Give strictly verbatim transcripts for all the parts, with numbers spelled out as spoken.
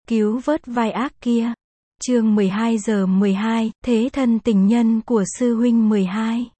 cứu vớt vai ác kia. Chương mười hai giờ mười hai, thế thân tình nhân của sư huynh mười hai.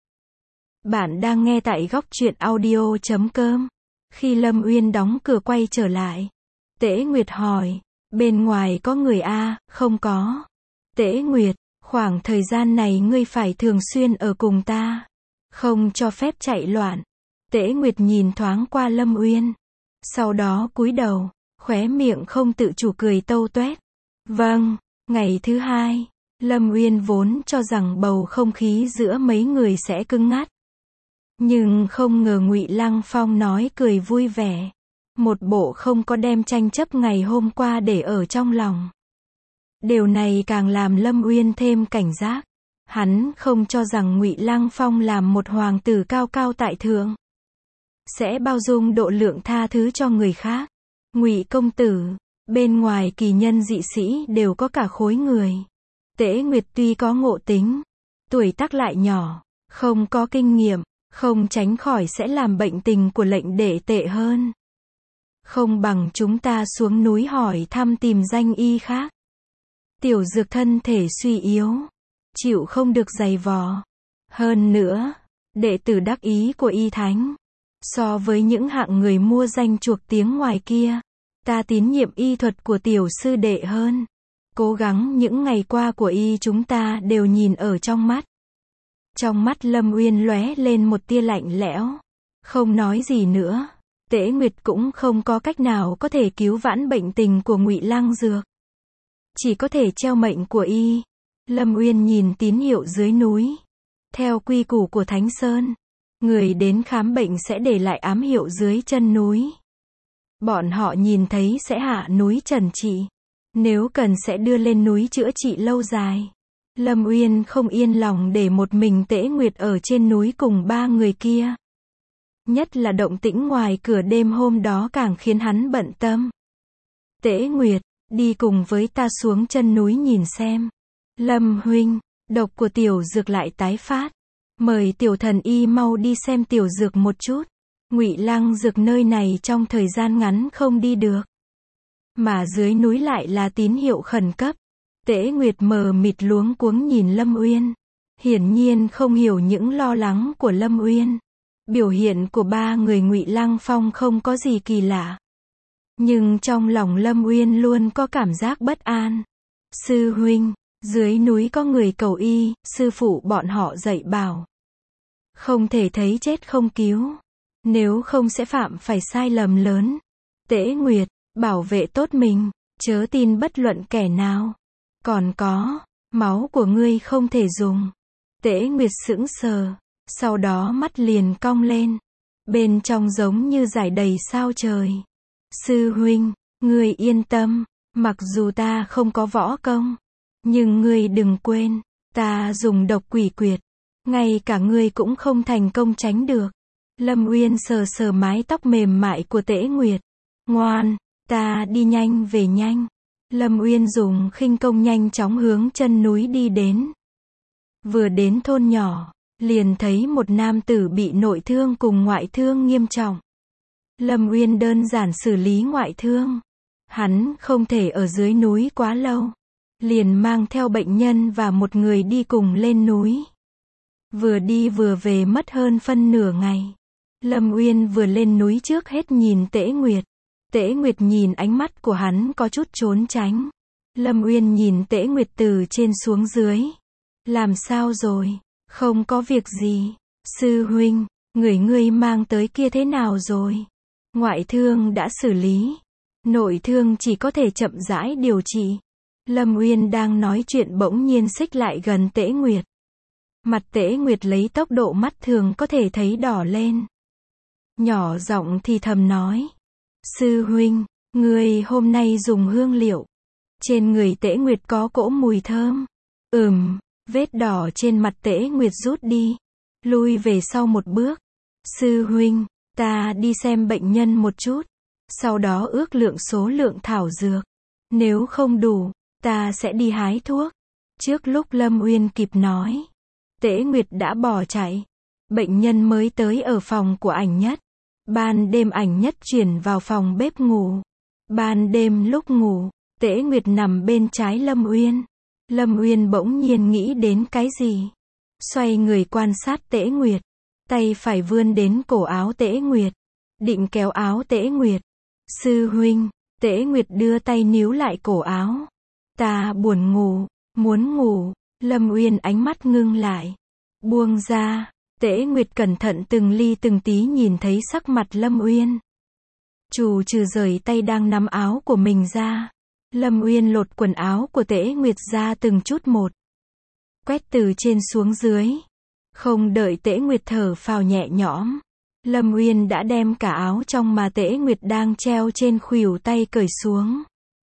Bạn đang nghe tại góc truyện audio chấm com. Khi Lâm Uyên đóng cửa quay trở lại, Tễ Nguyệt hỏi, bên ngoài có người a? Không có. Tễ Nguyệt, khoảng thời gian này ngươi phải thường xuyên ở cùng ta, không cho phép chạy loạn. Tễ Nguyệt nhìn thoáng qua Lâm Uyên, sau đó cúi đầu, khóe miệng không tự chủ cười tâu toét. Vâng. Ngày thứ hai, Lâm Uyên vốn cho rằng bầu không khí giữa mấy người sẽ cứng ngắt, nhưng không ngờ Ngụy Lăng Phong nói cười vui vẻ, một bộ không có đem tranh chấp ngày hôm qua để ở trong lòng. Điều này càng làm Lâm Uyên thêm cảnh giác. Hắn không cho rằng Ngụy Lăng Phong làm một hoàng tử cao cao tại thượng, sẽ bao dung độ lượng tha thứ cho người khác. Ngụy công tử, bên ngoài kỳ nhân dị sĩ đều có cả khối người. Tễ Nguyệt tuy có ngộ tính, tuổi tác lại nhỏ, không có kinh nghiệm, không tránh khỏi sẽ làm bệnh tình của lệnh đệ tệ hơn. Không bằng chúng ta xuống núi hỏi thăm tìm danh y khác. Tiểu Dược thân thể suy yếu, chịu không được giày vò. Hơn nữa, đệ tử đắc ý của y thánh, so với những hạng người mua danh chuộc tiếng ngoài kia, ta tín nhiệm y thuật của tiểu sư đệ hơn. Cố gắng những ngày qua của y chúng ta đều nhìn ở trong mắt. Trong mắt Lâm Uyên lóe lên một tia lạnh lẽo, không nói gì nữa. Tễ Nguyệt cũng không có cách nào có thể cứu vãn bệnh tình của Ngụy Lăng Dược, chỉ có thể treo mệnh của y. Lâm Uyên nhìn tín hiệu dưới núi. Theo quy củ của Thánh Sơn, người đến khám bệnh sẽ để lại ám hiệu dưới chân núi. Bọn họ nhìn thấy sẽ hạ núi trần trị, nếu cần sẽ đưa lên núi chữa trị lâu dài. Lâm Uyên không yên lòng để một mình Tễ Nguyệt ở trên núi cùng ba người kia. Nhất là động tĩnh ngoài cửa đêm hôm đó càng khiến hắn bận tâm. Tễ Nguyệt, đi cùng với ta xuống chân núi nhìn xem. Lâm huynh, độc của tiểu Dược lại tái phát. Mời tiểu thần y mau đi xem tiểu Dược một chút. Ngụy Lăng Dược nơi này trong thời gian ngắn không đi được, mà dưới núi lại là tín hiệu khẩn cấp. Tễ Nguyệt mờ mịt luống cuống nhìn Lâm Uyên, hiển nhiên không hiểu những lo lắng của Lâm Uyên. Biểu hiện của ba người Ngụy Lăng Phong không có gì kỳ lạ, nhưng trong lòng Lâm Uyên luôn có cảm giác bất an. Sư huynh, dưới núi có người cầu y, sư phụ bọn họ dạy bảo, không thể thấy chết không cứu, nếu không sẽ phạm phải sai lầm lớn. Tễ Nguyệt, bảo vệ tốt mình, chớ tin bất luận kẻ nào. Còn có, máu của ngươi không thể dùng. Tễ Nguyệt sững sờ, sau đó mắt liền cong lên, bên trong giống như rải đầy sao trời. Sư huynh, ngươi yên tâm, mặc dù ta không có võ công, nhưng ngươi đừng quên, ta dùng độc quỷ quyệt, ngay cả ngươi cũng không thành công tránh được. Lâm Uyên sờ sờ mái tóc mềm mại của Tễ Nguyệt. Ngoan, ta đi nhanh về nhanh. Lâm Uyên dùng khinh công nhanh chóng hướng chân núi đi đến. Vừa đến thôn nhỏ, liền thấy một nam tử bị nội thương cùng ngoại thương nghiêm trọng. Lâm Uyên đơn giản xử lý ngoại thương. Hắn không thể ở dưới núi quá lâu, liền mang theo bệnh nhân và một người đi cùng lên núi. Vừa đi vừa về mất hơn phân nửa ngày. Lâm Uyên vừa lên núi trước hết nhìn Tễ Nguyệt. Tễ Nguyệt nhìn ánh mắt của hắn có chút trốn tránh. Lâm Uyên nhìn Tễ Nguyệt từ trên xuống dưới. Làm sao rồi? Không có việc gì. Sư huynh, người ngươi mang tới kia thế nào rồi? Ngoại thương đã xử lý, nội thương chỉ có thể chậm rãi điều trị. Lâm Uyên đang nói chuyện bỗng nhiên xích lại gần Tễ Nguyệt. Mặt Tễ Nguyệt lấy tốc độ mắt thường có thể thấy đỏ lên. Nhỏ giọng thì thầm nói. Sư huynh, ngươi hôm nay dùng hương liệu. Trên người Tễ Nguyệt có cỗ mùi thơm. Ừm, vết đỏ trên mặt Tễ Nguyệt rút đi. Lui về sau một bước. Sư huynh, ta đi xem bệnh nhân một chút. Sau đó ước lượng số lượng thảo dược. Nếu không đủ, ta sẽ đi hái thuốc. Trước lúc Lâm Uyên kịp nói, Tễ Nguyệt đã bỏ chạy. Bệnh nhân mới tới ở phòng của Ảnh Nhất. Ban đêm Ảnh Nhất chuyển vào phòng bếp ngủ. Ban đêm lúc ngủ, Tễ Nguyệt nằm bên trái Lâm Uyên. Lâm Uyên bỗng nhiên nghĩ đến cái gì. Xoay người quan sát Tễ Nguyệt. Tay phải vươn đến cổ áo Tễ Nguyệt. Định kéo áo Tễ Nguyệt. Sư huynh, Tễ Nguyệt đưa tay níu lại cổ áo. Ta buồn ngủ, muốn ngủ. Lâm Uyên ánh mắt ngưng lại. Buông ra. Tễ Nguyệt cẩn thận từng ly từng tí nhìn thấy sắc mặt Lâm Uyên. Trù trừ rời tay đang nắm áo của mình ra. Lâm Uyên lột quần áo của Tễ Nguyệt ra từng chút một. Quét từ trên xuống dưới. Không đợi Tễ Nguyệt thở phào nhẹ nhõm. Lâm Uyên đã đem cả áo trong mà Tễ Nguyệt đang treo trên khuỷu tay cởi xuống.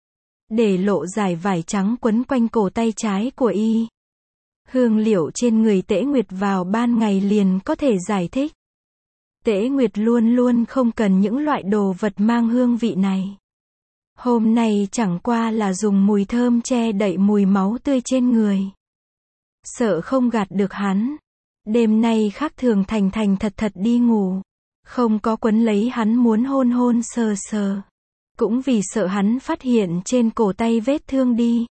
Để lộ dải vải trắng quấn quanh cổ tay trái của y. Hương liệu trên người Tễ Nguyệt vào ban ngày liền có thể giải thích. Tễ Nguyệt luôn luôn không cần những loại đồ vật mang hương vị này. Hôm nay chẳng qua là dùng mùi thơm che đậy mùi máu tươi trên người. Sợ không gạt được hắn. Đêm nay khác thường thành thành thật thật đi ngủ. Không có quấn lấy hắn muốn hôn hôn sờ sờ. Cũng vì sợ hắn phát hiện trên cổ tay vết thương đi.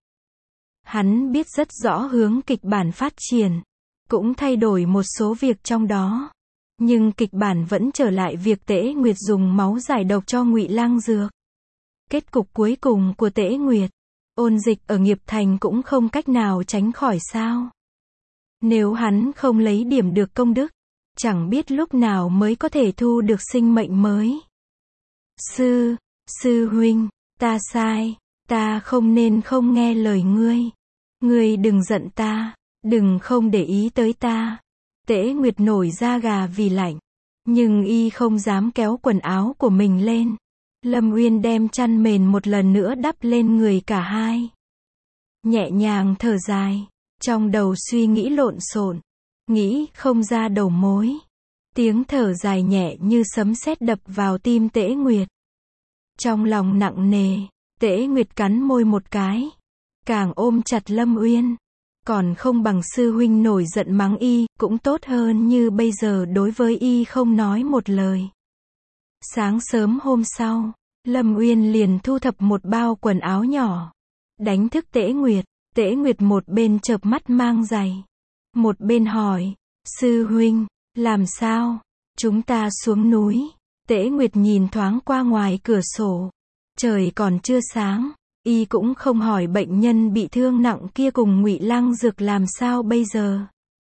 Hắn biết rất rõ hướng kịch bản phát triển. Cũng thay đổi một số việc trong đó. Nhưng kịch bản vẫn trở lại việc Tễ Nguyệt dùng máu giải độc cho Ngụy Lăng Dược. Kết cục cuối cùng của Tễ Nguyệt, ôn dịch ở Nghiệp Thành cũng không cách nào tránh khỏi sao. Nếu hắn không lấy điểm được công đức, chẳng biết lúc nào mới có thể thu được sinh mệnh mới. Sư, sư huynh, ta sai, ta không nên không nghe lời ngươi. Ngươi đừng giận ta, đừng không để ý tới ta. Tễ Nguyệt nổi da gà vì lạnh, nhưng y không dám kéo quần áo của mình lên. Lâm Uyên đem chăn mền một lần nữa đắp lên người cả hai. Nhẹ nhàng thở dài, trong đầu suy nghĩ lộn xộn, nghĩ không ra đầu mối. Tiếng thở dài nhẹ như sấm sét đập vào tim Tễ Nguyệt. Trong lòng nặng nề, Tễ Nguyệt cắn môi một cái, càng ôm chặt Lâm Uyên. Còn không bằng sư huynh nổi giận mắng y, cũng tốt hơn như bây giờ đối với y không nói một lời. Sáng sớm hôm sau, Lâm Uyên liền thu thập một bao quần áo nhỏ. Đánh thức Tễ Nguyệt. Tễ Nguyệt một bên chợp mắt mang giày. Một bên hỏi, sư huynh, làm sao? Chúng ta xuống núi. Tễ Nguyệt nhìn thoáng qua ngoài cửa sổ. Trời còn chưa sáng. Y cũng không hỏi bệnh nhân bị thương nặng kia cùng Ngụy Lăng Dược làm sao bây giờ.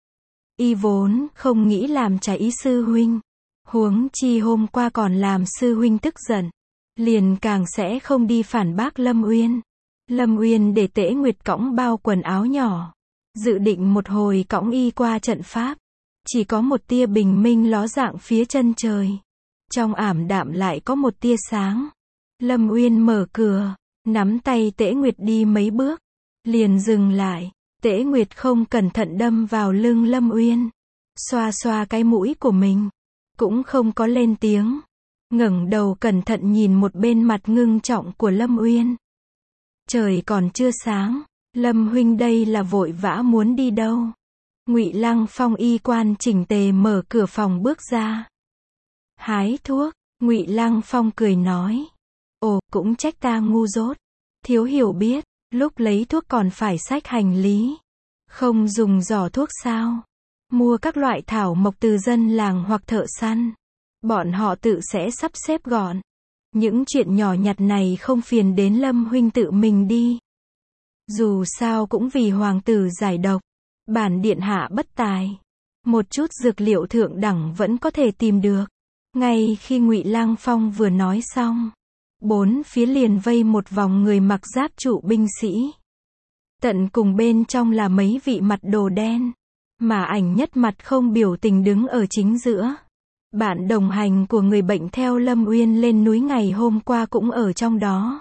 Y vốn không nghĩ làm trái ý sư huynh. Huống chi hôm qua còn làm sư huynh tức giận. Liền càng sẽ không đi phản bác Lâm Uyên. Lâm Uyên để Tễ Nguyệt cõng bao quần áo nhỏ. Dự định một hồi cõng y qua trận pháp. Chỉ có một tia bình minh ló dạng phía chân trời. Trong ảm đạm lại có một tia sáng. Lâm Uyên mở cửa, nắm tay Tễ Nguyệt đi mấy bước. Liền dừng lại. Tễ Nguyệt không cẩn thận đâm vào lưng Lâm Uyên. Xoa xoa cái mũi của mình. Cũng không có lên tiếng. Ngẩng đầu cẩn thận nhìn một bên mặt ngưng trọng của Lâm Uyên. Trời còn chưa sáng, Lâm huynh đây là vội vã muốn đi đâu? Ngụy Lăng Phong y quan chỉnh tề mở cửa phòng bước ra. Hái thuốc, Ngụy Lăng Phong cười nói. Ồ, cũng trách ta ngu dốt, thiếu hiểu biết, lúc lấy thuốc còn phải xách hành lý. Không dùng giỏ thuốc sao? Mua các loại thảo mộc từ dân làng hoặc thợ săn. Bọn họ tự sẽ sắp xếp gọn. Những chuyện nhỏ nhặt này không phiền đến Lâm huynh tự mình đi. Dù sao cũng vì hoàng tử giải độc. Bản điện hạ bất tài. Một chút dược liệu thượng đẳng vẫn có thể tìm được. Ngay khi Ngụy Lăng Phong vừa nói xong, bốn phía liền vây một vòng người mặc giáp trụ binh sĩ. Tận cùng bên trong là mấy vị mặt đồ đen. Mà ảnh nhất mặt không biểu tình đứng ở chính giữa. Bạn đồng hành của người bệnh theo Lâm Uyên lên núi ngày hôm qua cũng ở trong đó.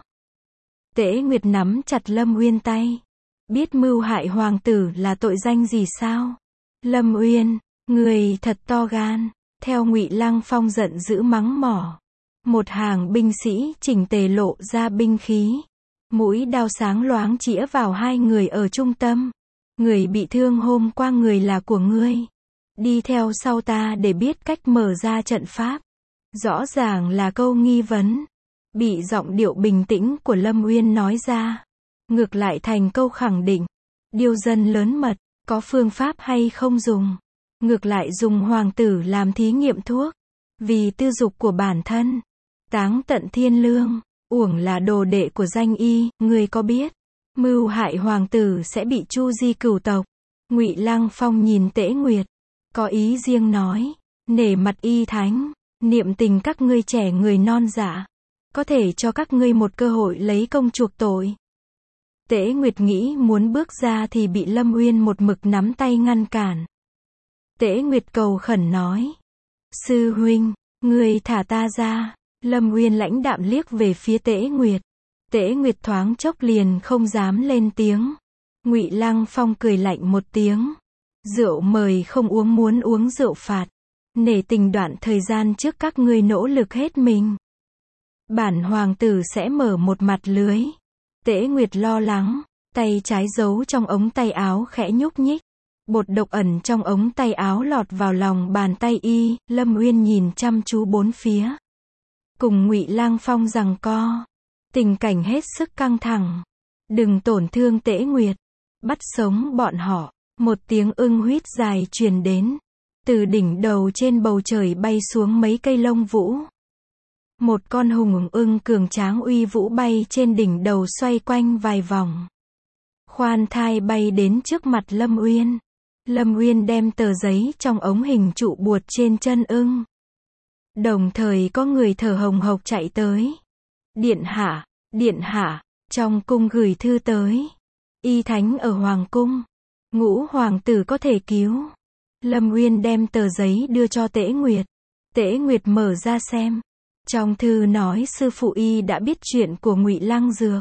Tễ Nguyệt nắm chặt Lâm Uyên tay. Biết mưu hại hoàng tử là tội danh gì sao? Lâm Uyên, người thật to gan. Theo Ngụy Lăng Phong giận dữ mắng mỏ. Một hàng binh sĩ chỉnh tề lộ ra binh khí. Mũi đao sáng loáng chĩa vào hai người ở trung tâm. Người bị thương hôm qua người là của ngươi. Đi theo sau ta để biết cách mở ra trận pháp. Rõ ràng là câu nghi vấn. Bị giọng điệu bình tĩnh của Lâm Uyên nói ra. ngược lại thành câu khẳng định. Điêu dân lớn mật, có phương pháp hay không dùng? Ngược lại dùng hoàng tử làm thí nghiệm thuốc. Vì tư dục của bản thân. Táng tận thiên lương, uổng là đồ đệ của danh y, người có biết? Mưu hại hoàng tử sẽ bị chu di cửu tộc. Ngụy Lăng Phong nhìn Tễ Nguyệt, có ý riêng nói, nể mặt y thánh, niệm tình các ngươi trẻ người non dạ, có thể cho các ngươi một cơ hội lấy công chuộc tội. Tễ Nguyệt nghĩ muốn bước ra thì bị Lâm Uyên một mực nắm tay ngăn cản. Tễ Nguyệt cầu khẩn nói, sư huynh, người thả ta ra. Lâm Uyên lãnh đạm liếc về phía Tễ Nguyệt. Tễ Nguyệt thoáng chốc liền không dám lên tiếng. Ngụy Lăng Phong cười lạnh một tiếng. Rượu mời không uống, muốn uống rượu phạt. Nể tình đoạn thời gian trước các ngươi nỗ lực hết mình. Bản hoàng tử sẽ mở một mặt lưới. Tễ Nguyệt lo lắng, tay trái giấu trong ống tay áo khẽ nhúc nhích. Bột độc ẩn trong ống tay áo lọt vào lòng bàn tay y. Lâm Uyên nhìn chăm chú bốn phía. Cùng Ngụy Lăng Phong giằng co. Tình cảnh hết sức căng thẳng. Đừng tổn thương Tễ Nguyệt. Bắt sống bọn họ. Một tiếng ưng huýt dài truyền đến. Từ đỉnh đầu trên bầu trời bay xuống mấy cây lông vũ. Một con hùng ưng cường tráng uy vũ bay trên đỉnh đầu xoay quanh vài vòng. Khoan thai bay đến trước mặt Lâm Uyên. Lâm Uyên đem tờ giấy trong ống hình trụ buột trên chân ưng. Đồng thời có người thở hồng hộc chạy tới. Điện hạ, điện hạ, trong cung gửi thư tới. Y thánh ở hoàng cung. Ngũ hoàng tử có thể cứu. Lâm Uyên đem tờ giấy đưa cho Tễ Nguyệt. Tễ Nguyệt mở ra xem. Trong thư nói sư phụ y đã biết chuyện của Ngụy Lăng Dược.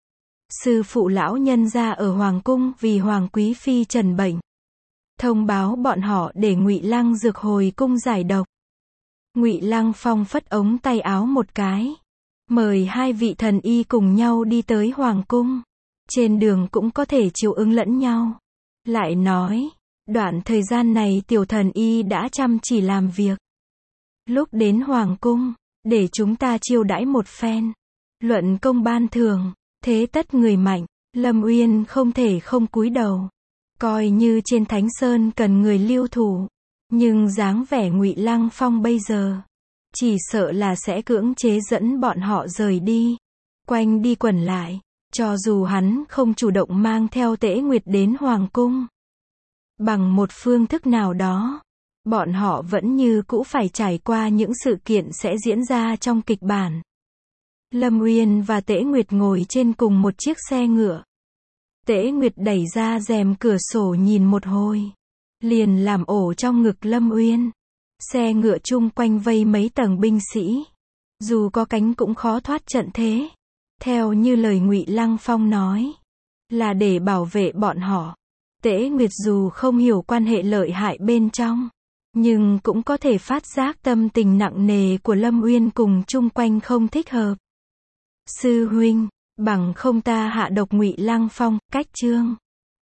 Sư phụ lão nhân gia ở hoàng cung vì hoàng quý phi trần bệnh. Thông báo bọn họ để Ngụy Lăng Dược hồi cung giải độc. Ngụy Lăng Phong phất ống tay áo một cái. Mời hai vị thần y cùng nhau đi tới hoàng cung. Trên đường cũng có thể chiều ứng lẫn nhau. Lại nói, đoạn thời gian này tiểu thần y đã chăm chỉ làm việc. Lúc đến hoàng cung, để chúng ta chiêu đãi một phen. Luận công ban thưởng, thế tất người mạnh. Lâm Uyên không thể không cúi đầu. Coi như trên Thánh Sơn cần người lưu thủ. Nhưng dáng vẻ Ngụy Lăng Phong bây giờ, chỉ sợ là sẽ cưỡng chế dẫn bọn họ rời đi. Quanh đi quẩn lại, cho dù hắn không chủ động mang theo Tễ Nguyệt đến hoàng cung. Bằng một phương thức nào đó, bọn họ vẫn như cũ phải trải qua những sự kiện sẽ diễn ra trong kịch bản. Lâm Uyên và Tễ Nguyệt ngồi trên cùng một chiếc xe ngựa. Tễ Nguyệt đẩy ra rèm cửa sổ nhìn một hồi. Liền làm ổ trong ngực Lâm Uyên. Xe ngựa chung quanh vây mấy tầng binh sĩ. Dù có cánh cũng khó thoát trận thế. Theo như lời Ngụy Lăng Phong nói, là để bảo vệ bọn họ. Tễ Nguyệt dù không hiểu quan hệ lợi hại bên trong, nhưng cũng có thể phát giác tâm tình nặng nề của Lâm Uyên cùng chung quanh không thích hợp. Sư huynh, bằng không ta hạ độc. Ngụy Lăng Phong, cách chương.